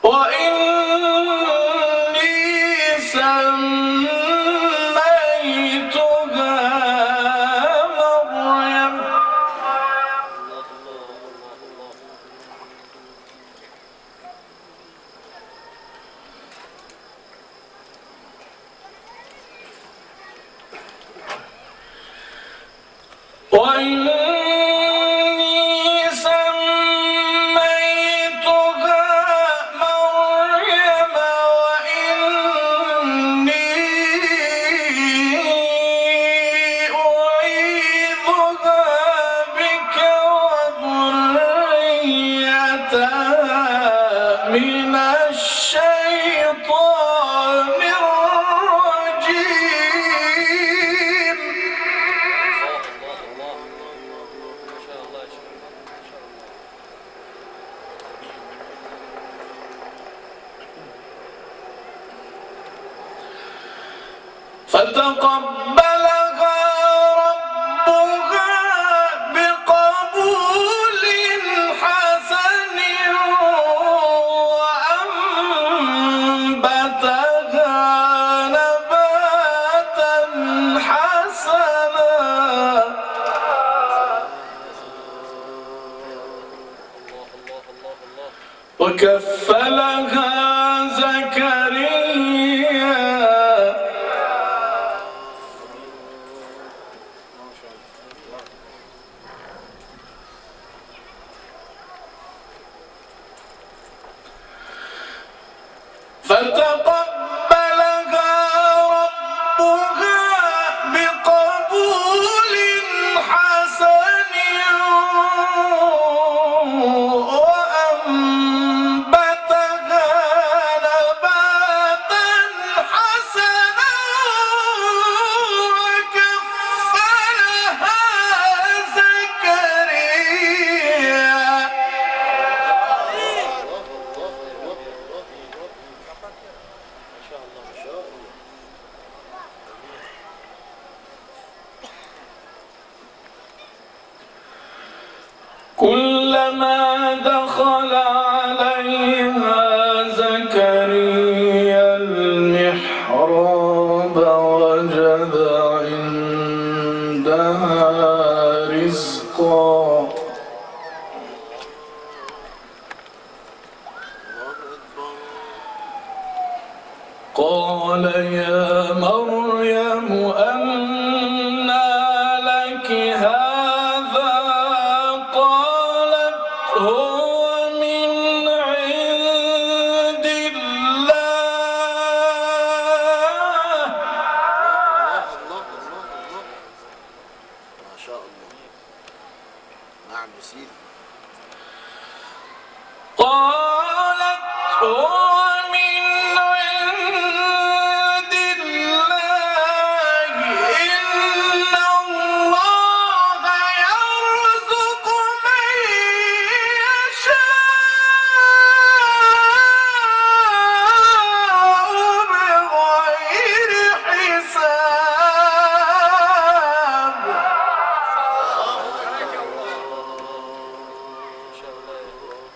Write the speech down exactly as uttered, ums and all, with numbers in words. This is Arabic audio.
فتقبلها ربها بقبول حسن وأنبتها نباتا حسنا وكفلها زكريا فتقبلها ربها بقبول حسن وأنبتها نباتا حسنا وكفلها زكريا كلما دخل عليها زكريا المحراب وجد عندها رزقا قال يا مريم أنى لك هذا قالت هو من عند الله ما شاء الله. نعم يا سيدي. قالت هو